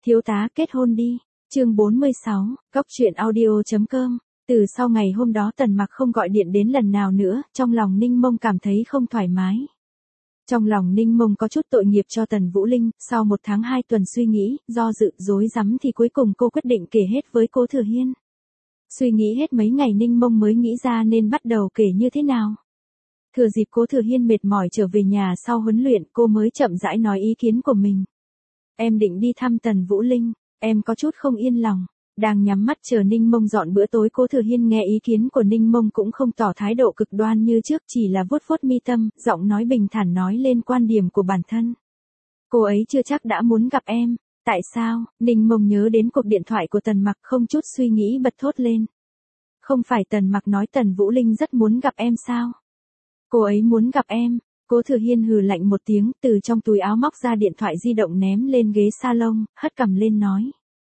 Thiếu tá kết hôn đi. Chương 46, Cóc truyện audio.com. Từ sau ngày hôm đó Tần Mặc không gọi điện đến lần nào nữa, trong lòng Ninh Mông cảm thấy không thoải mái. Trong lòng Ninh Mông có chút tội nghiệp cho Tần Vũ Linh, sau 1 tháng 2 tuần suy nghĩ, do dự, rối rắm thì cuối cùng cô quyết định kể hết với Cố Thừa Hiên. Suy nghĩ hết mấy ngày Ninh Mông mới nghĩ ra nên bắt đầu kể như thế nào. Thừa dịp Cố Thừa Hiên mệt mỏi trở về nhà sau huấn luyện, cô mới chậm rãi nói ý kiến của mình. Em định đi thăm Tần Vũ Linh, em có chút không yên lòng. Đang nhắm mắt chờ Ninh Mông dọn bữa tối, Cố Thừa Hiên nghe ý kiến của Ninh Mông cũng không tỏ thái độ cực đoan như trước, chỉ là vuốt vuốt mi tâm, giọng nói bình thản nói lên quan điểm của bản thân. Cô ấy chưa chắc đã muốn gặp em. Tại sao? Ninh Mông nhớ đến cuộc điện thoại của Tần Mặc, không chút suy nghĩ bật thốt lên. Không phải Tần Mặc nói Tần Vũ Linh rất muốn gặp em sao? Cô ấy muốn gặp em. Cố Thừa Hiên hừ lạnh một tiếng, từ trong túi áo móc ra điện thoại di động ném lên ghế salon, hất cằm lên nói.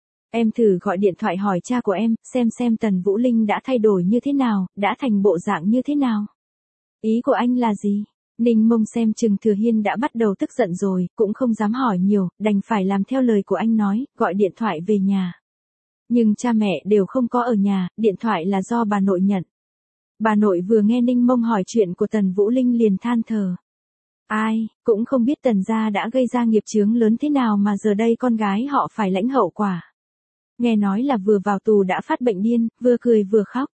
Em thử gọi điện thoại hỏi cha của em, xem Tần Vũ Linh đã thay đổi như thế nào, đã thành bộ dạng như thế nào. Ý của anh là gì? Ninh Mông xem chừng Thừa Hiên đã bắt đầu tức giận rồi, cũng không dám hỏi nhiều, đành phải làm theo lời của anh nói, gọi điện thoại về nhà. Nhưng cha mẹ đều không có ở nhà, điện thoại là do bà nội nhận. Bà nội vừa nghe Ninh Mông hỏi chuyện của Tần Vũ Linh liền than thở. Ai, cũng không biết Tần gia đã gây ra nghiệp chướng lớn thế nào mà giờ đây con gái họ phải lãnh hậu quả. Nghe nói là vừa vào tù đã phát bệnh điên, vừa cười vừa khóc.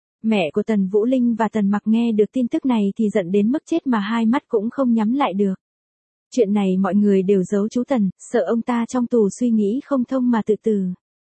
Mẹ của Tần Vũ Linh và Tần Mặc nghe được tin tức này thì giận đến mức chết mà hai mắt cũng không nhắm lại được. Chuyện này mọi người đều giấu chú Tần, sợ ông ta trong tù suy nghĩ không thông mà tự tử.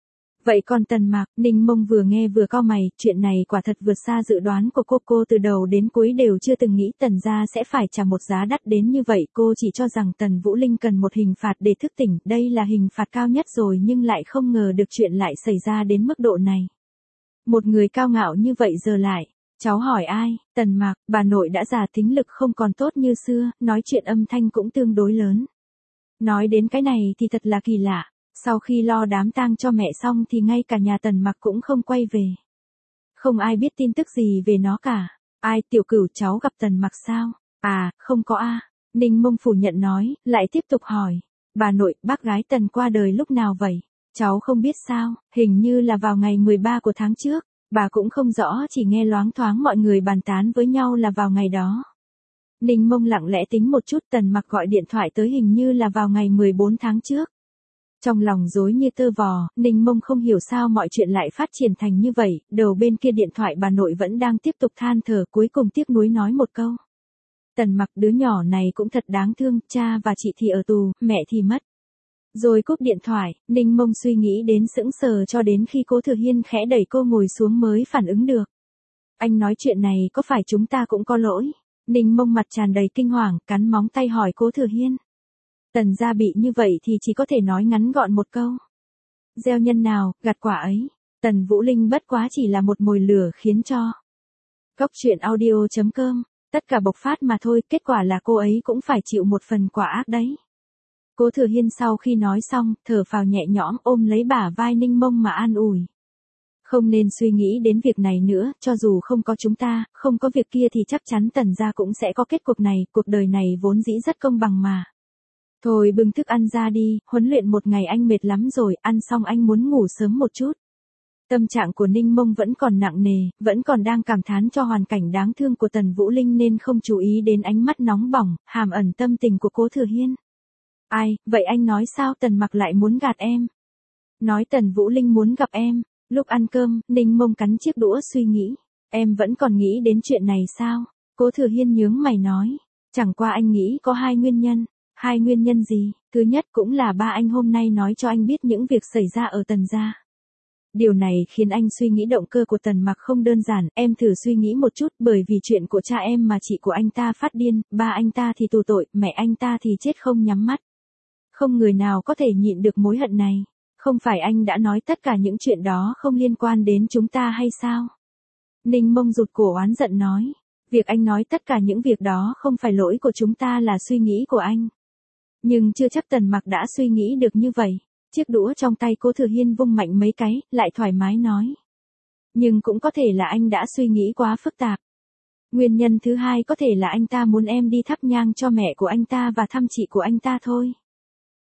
Vậy còn Tần Mặc, Ninh Mông vừa nghe vừa cau mày, chuyện này quả thật vượt xa dự đoán của cô từ đầu đến cuối đều chưa từng nghĩ Tần gia sẽ phải trả một giá đắt đến như vậy, cô chỉ cho rằng Tần Vũ Linh cần một hình phạt để thức tỉnh, đây là hình phạt cao nhất rồi nhưng lại không ngờ được chuyện lại xảy ra đến mức độ này. Một người cao ngạo như vậy giờ lại, cháu hỏi ai? Tần Mặc, bà nội đã già tính lực không còn tốt như xưa, nói chuyện âm thanh cũng tương đối lớn. Nói đến cái này thì thật là kỳ lạ. Sau khi lo đám tang cho mẹ xong thì ngay cả nhà Tần Mặc cũng không quay về. Không ai biết tin tức gì về nó cả. Ai, Tiểu Cửu cháu gặp Tần Mặc sao? À, không có a. Ninh Mông phủ nhận nói, lại tiếp tục hỏi. Bà nội, bác gái Tần qua đời lúc nào vậy? Cháu không biết sao, hình như là vào ngày 13 của tháng trước. Bà cũng không rõ, chỉ nghe loáng thoáng mọi người bàn tán với nhau là vào ngày đó. Ninh Mông lặng lẽ tính một chút, Tần Mặc gọi điện thoại tới hình như là vào ngày 14 tháng trước. Trong lòng rối như tơ vò, Ninh Mông không hiểu sao mọi chuyện lại phát triển thành như vậy, đầu bên kia điện thoại bà nội vẫn đang tiếp tục than thở, cuối cùng tiếc nuối nói một câu. Tần Mặc đứa nhỏ này cũng thật đáng thương, cha và chị thì ở tù, mẹ thì mất. Rồi cúp điện thoại, Ninh Mông suy nghĩ đến sững sờ cho đến khi Cố Thừa Hiên khẽ đẩy cô ngồi xuống mới phản ứng được. Anh nói chuyện này có phải chúng ta cũng có lỗi? Ninh Mông mặt tràn đầy kinh hoàng, cắn móng tay hỏi Cố Thừa Hiên. Tần gia bị như vậy thì chỉ có thể nói ngắn gọn một câu. Gieo nhân nào, gặt quả ấy. Tần Vũ Linh bất quá chỉ là một mồi lửa khiến cho Cóc truyện audio.com, tất cả bộc phát mà thôi, kết quả là cô ấy cũng phải chịu một phần quả ác đấy. Cố Thừa Hiên sau khi nói xong, thở phào nhẹ nhõm ôm lấy bả vai Ninh Mông mà an ủi. Không nên suy nghĩ đến việc này nữa, cho dù không có chúng ta, không có việc kia thì chắc chắn Tần gia cũng sẽ có kết cục này, cuộc đời này vốn dĩ rất công bằng mà. Thôi bưng thức ăn ra đi, huấn luyện một ngày anh mệt lắm rồi, ăn xong anh muốn ngủ sớm một chút. Tâm trạng của Ninh Mông vẫn còn nặng nề, vẫn còn đang cảm thán cho hoàn cảnh đáng thương của Tần Vũ Linh nên không chú ý đến ánh mắt nóng bỏng, hàm ẩn tâm tình của Cố Thừa Hiên. Ai, vậy anh nói sao Tần Mặc lại muốn gạt em? Nói Tần Vũ Linh muốn gặp em. Lúc ăn cơm, Ninh Mông cắn chiếc đũa suy nghĩ. Em vẫn còn nghĩ đến chuyện này sao? Cố Thừa Hiên nhướng mày nói. Chẳng qua anh nghĩ có 2 nguyên nhân. 2 nguyên nhân gì? Thứ nhất cũng là ba anh hôm nay nói cho anh biết những việc xảy ra ở Tần gia. Điều này khiến anh suy nghĩ động cơ của Tần Mặc không đơn giản, em thử suy nghĩ một chút, bởi vì chuyện của cha em mà chị của anh ta phát điên, ba anh ta thì tù tội, mẹ anh ta thì chết không nhắm mắt. Không người nào có thể nhịn được mối hận này. Không phải anh đã nói tất cả những chuyện đó không liên quan đến chúng ta hay sao? Ninh Mông rụt cổ oán giận nói. Việc anh nói tất cả những việc đó không phải lỗi của chúng ta là suy nghĩ của anh. Nhưng chưa chắc Tần Mặc đã suy nghĩ được như vậy. Chiếc đũa trong tay Cố Thừa Hiên vung mạnh mấy cái, lại thoải mái nói. Nhưng cũng có thể là anh đã suy nghĩ quá phức tạp. Nguyên nhân thứ hai có thể là anh ta muốn em đi thắp nhang cho mẹ của anh ta và thăm chị của anh ta thôi.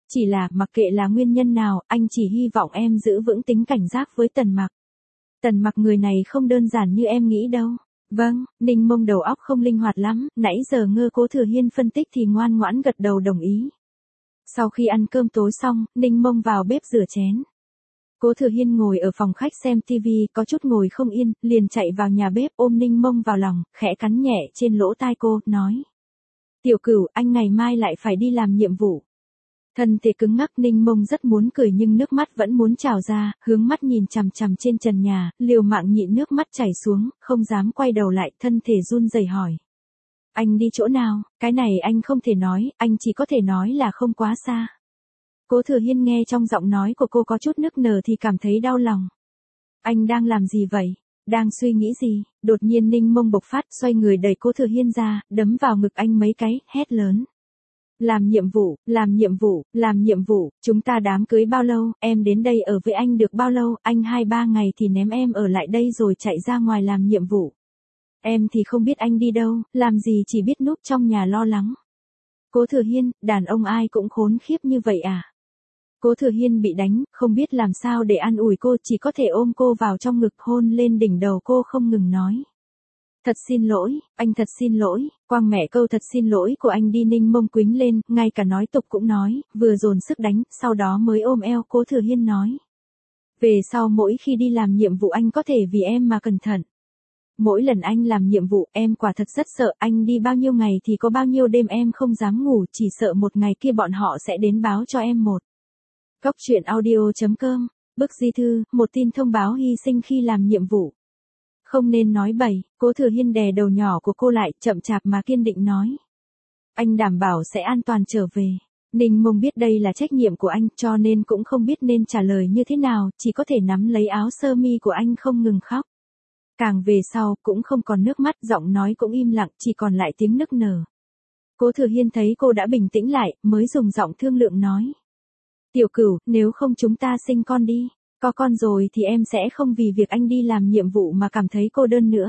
Chỉ là, mặc kệ là nguyên nhân nào, anh chỉ hy vọng em giữ vững tính cảnh giác với Tần Mặc. Tần Mặc người này không đơn giản như em nghĩ đâu. Vâng, Ninh Mông đầu óc không linh hoạt lắm, nãy giờ ngơ Cố Thừa Hiên phân tích thì ngoan ngoãn gật đầu đồng ý. Sau khi ăn cơm tối xong, Ninh Mông vào bếp rửa chén. Cố Thừa Hiên ngồi ở phòng khách xem tivi, có chút ngồi không yên, liền chạy vào nhà bếp ôm Ninh Mông vào lòng, khẽ cắn nhẹ trên lỗ tai cô, nói. Tiểu Cửu, anh ngày mai lại phải đi làm nhiệm vụ. Thân thể cứng ngắc, Ninh Mông rất muốn cười nhưng nước mắt vẫn muốn trào ra, hướng mắt nhìn chằm chằm trên trần nhà, liều mạng nhịn nước mắt chảy xuống, không dám quay đầu lại, thân thể run rẩy hỏi. Anh đi chỗ nào? Cái này anh không thể nói, anh chỉ có thể nói là không quá xa. Cố Thừa Hiên nghe trong giọng nói của cô có chút nức nở thì cảm thấy đau lòng. Anh đang làm gì vậy? Đang suy nghĩ gì? Đột nhiên Ninh Mông bộc phát, xoay người đẩy Cố Thừa Hiên ra, đấm vào ngực anh mấy cái, hét lớn. Làm nhiệm vụ, làm nhiệm vụ, làm nhiệm vụ, chúng ta đám cưới bao lâu, em đến đây ở với anh được bao lâu, anh 2-3 ngày thì ném em ở lại đây rồi chạy ra ngoài làm nhiệm vụ. Em thì không biết anh đi đâu, làm gì chỉ biết núp trong nhà lo lắng. Cố Thừa Hiên, đàn ông ai cũng khốn khiếp như vậy à? Cố Thừa Hiên bị đánh, không biết làm sao để an ủi cô, chỉ có thể ôm cô vào trong ngực hôn lên đỉnh đầu cô không ngừng nói. Thật xin lỗi, anh thật xin lỗi, quang mẹ câu thật xin lỗi của anh đi. Ninh Mông quýnh lên, ngay cả nói tục cũng nói, vừa dồn sức đánh, sau đó mới ôm eo Cố Thừa Hiên nói. Về sau mỗi khi đi làm nhiệm vụ anh có thể vì em mà cẩn thận. Mỗi lần anh làm nhiệm vụ em quả thật rất sợ, anh đi bao nhiêu ngày thì có bao nhiêu đêm em không dám ngủ, chỉ sợ một ngày kia bọn họ sẽ đến báo cho em một. Cóc truyện audio.com, bức di thư, một tin thông báo hy sinh khi làm nhiệm vụ. Không nên nói bậy, Cố Thừa Hiên đè đầu nhỏ của cô lại, chậm chạp mà kiên định nói. Anh đảm bảo sẽ an toàn trở về. Ninh Mông biết đây là trách nhiệm của anh, cho nên cũng không biết nên trả lời như thế nào, chỉ có thể nắm lấy áo sơ mi của anh không ngừng khóc. Càng về sau, cũng không còn nước mắt, giọng nói cũng im lặng, chỉ còn lại tiếng nức nở. Cố Thừa Hiên thấy cô đã bình tĩnh lại, mới dùng giọng thương lượng nói. Tiểu Cửu, nếu không chúng ta sinh con đi. Có con rồi thì em sẽ không vì việc anh đi làm nhiệm vụ mà cảm thấy cô đơn nữa.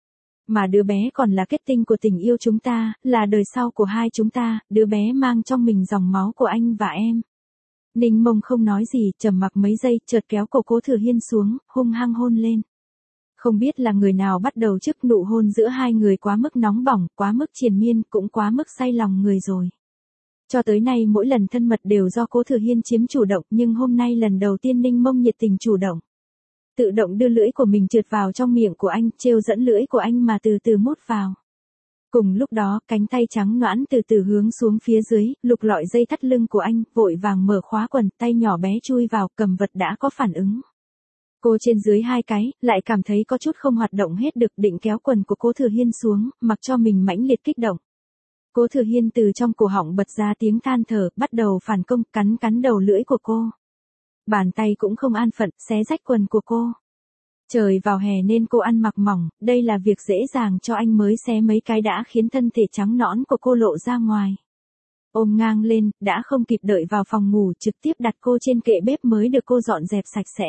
Mà đứa bé còn là kết tinh của tình yêu chúng ta, là đời sau của hai chúng ta, đứa bé mang trong mình dòng máu của anh và em. Ninh Mông không nói gì, trầm mặc mấy giây, chợt kéo cổ Cố Thừa Hiên xuống, hung hăng hôn lên. Không biết là người nào bắt đầu trước, nụ hôn giữa hai người quá mức nóng bỏng, quá mức triền miên, cũng quá mức say lòng người rồi. Cho tới nay mỗi lần thân mật đều do Cố Thừa Hiên chiếm chủ động, nhưng hôm nay lần đầu tiên Ninh Mông nhiệt tình chủ động. Tự động đưa lưỡi của mình trượt vào trong miệng của anh, trêu dẫn lưỡi của anh mà từ từ mút vào. Cùng lúc đó, cánh tay trắng nõn từ từ hướng xuống phía dưới, lục lọi dây thắt lưng của anh, vội vàng mở khóa quần, tay nhỏ bé chui vào, cầm vật đã có phản ứng. Cô trên dưới hai cái, lại cảm thấy có chút không hoạt động hết được, định kéo quần của Cố Thừa Hiên xuống, mặc cho mình mãnh liệt kích động. Cố Thừa Hiên từ trong cổ họng bật ra tiếng than thở, bắt đầu phản công, cắn đầu lưỡi của cô. Bàn tay cũng không an phận, xé rách quần của cô. Trời vào hè nên cô ăn mặc mỏng, đây là việc dễ dàng cho anh mới xé mấy cái đã khiến thân thể trắng nõn của cô lộ ra ngoài. Ôm ngang lên, đã không kịp đợi vào phòng ngủ, trực tiếp đặt cô trên kệ bếp mới được cô dọn dẹp sạch sẽ.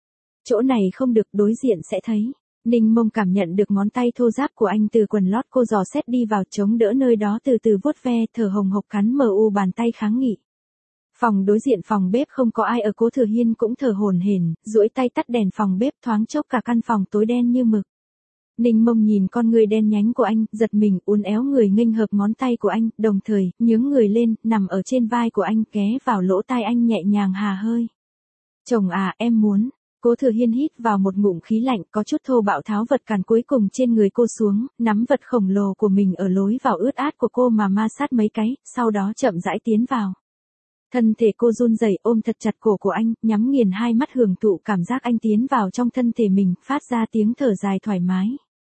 Chỗ này không được, đối diện sẽ thấy. Ninh Mông cảm nhận được ngón tay thô ráp của anh từ quần lót cô dò xét đi vào, chống đỡ nơi đó từ từ vuốt ve, thở hồng hộc cắn mờ u bàn tay kháng nghị. Phòng đối diện phòng bếp không có ai ở, Cố Thừa Hiên cũng thở hổn hển, duỗi tay tắt đèn phòng bếp, thoáng chốc cả căn phòng tối đen như mực. Ninh Mông nhìn con người đen nhánh của anh, giật mình, uốn éo người nghênh hợp ngón tay của anh, đồng thời, nhướng người lên, nằm ở trên vai của anh, ghé vào lỗ tai anh nhẹ nhàng hà hơi. Chồng à, em muốn. Cố Thừa Hiên hít vào một ngụm khí lạnh, có chút thô bạo tháo vật cản cuối cùng trên người cô xuống, nắm vật khổng lồ của mình ở lối vào ướt át của cô mà ma sát mấy cái, sau đó chậm rãi tiến vào. Thân thể cô run rẩy ôm thật chặt cổ của anh, nhắm nghiền hai mắt hưởng thụ cảm giác anh tiến vào trong thân thể mình, phát ra tiếng thở dài thoải mái.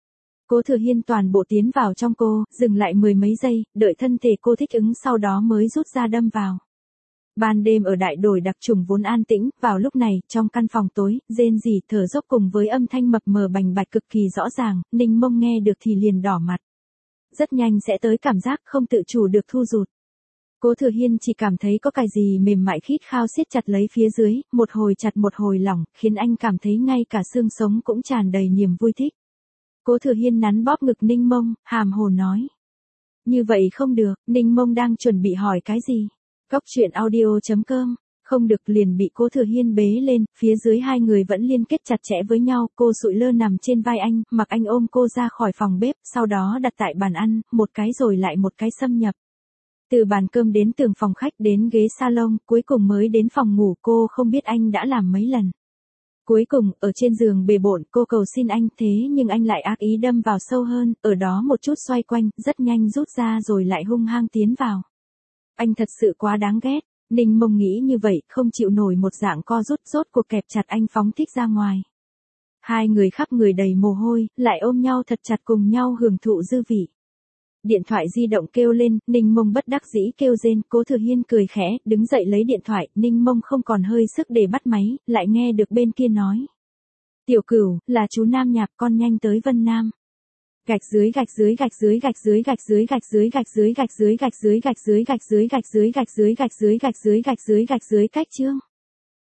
Cố Thừa Hiên toàn bộ tiến vào trong cô, dừng lại mười mấy giây, đợi thân thể cô thích ứng sau đó mới rút ra đâm vào. Ban đêm ở đại đồi đặc trùng vốn an tĩnh, vào lúc này, trong căn phòng tối, rên rỉ thở dốc cùng với âm thanh mập mờ bành bạch cực kỳ rõ ràng, Ninh Mông nghe được thì liền đỏ mặt. Rất nhanh sẽ tới cảm giác không tự chủ được thu rụt. Cố Thừa Hiên chỉ cảm thấy có cái gì mềm mại khít khao siết chặt lấy phía dưới, một hồi chặt một hồi lỏng, khiến anh cảm thấy ngay cả xương sống cũng tràn đầy niềm vui thích. Cố Thừa Hiên nắn bóp ngực Ninh Mông, hàm hồ nói. Như vậy không được, Ninh Mông đang chuẩn bị hỏi cái gì. Cóc truyện audio.com. Không được liền bị Cố Thừa Hiên bế lên, phía dưới hai người vẫn liên kết chặt chẽ với nhau, cô sụi lơ nằm trên vai anh, mặc anh ôm cô ra khỏi phòng bếp, sau đó đặt tại bàn ăn, một cái rồi lại một cái xâm nhập. Từ bàn cơm đến tường phòng khách đến ghế salon, cuối cùng mới đến phòng ngủ, cô không biết anh đã làm mấy lần. Cuối cùng, ở trên giường bề bộn, cô cầu xin anh, thế nhưng anh lại ác ý đâm vào sâu hơn, ở đó một chút xoay quanh, rất nhanh rút ra rồi lại hung hăng tiến vào. Anh thật sự quá đáng ghét. Ninh Mông nghĩ như vậy, không chịu nổi một dạng co rút, rốt cuộc kẹp chặt anh phóng thích ra ngoài. Hai người khắp người đầy mồ hôi, lại ôm nhau thật chặt cùng nhau hưởng thụ dư vị. Điện thoại di động kêu lên, Ninh Mông bất đắc dĩ kêu rên, Cố Thừa Hiên cười khẽ, đứng dậy lấy điện thoại, Ninh Mông không còn hơi sức để bắt máy, lại nghe được bên kia nói. Tiểu Cửu, là chú Nam Nhạc, con nhanh tới Vân Nam. Gạch dưới gạch dưới gạch dưới gạch dưới gạch dưới gạch dưới gạch dưới gạch dưới gạch dưới gạch dưới gạch dưới gạch dưới gạch dưới gạch dưới gạch dưới gạch dưới gạch dưới cách chương.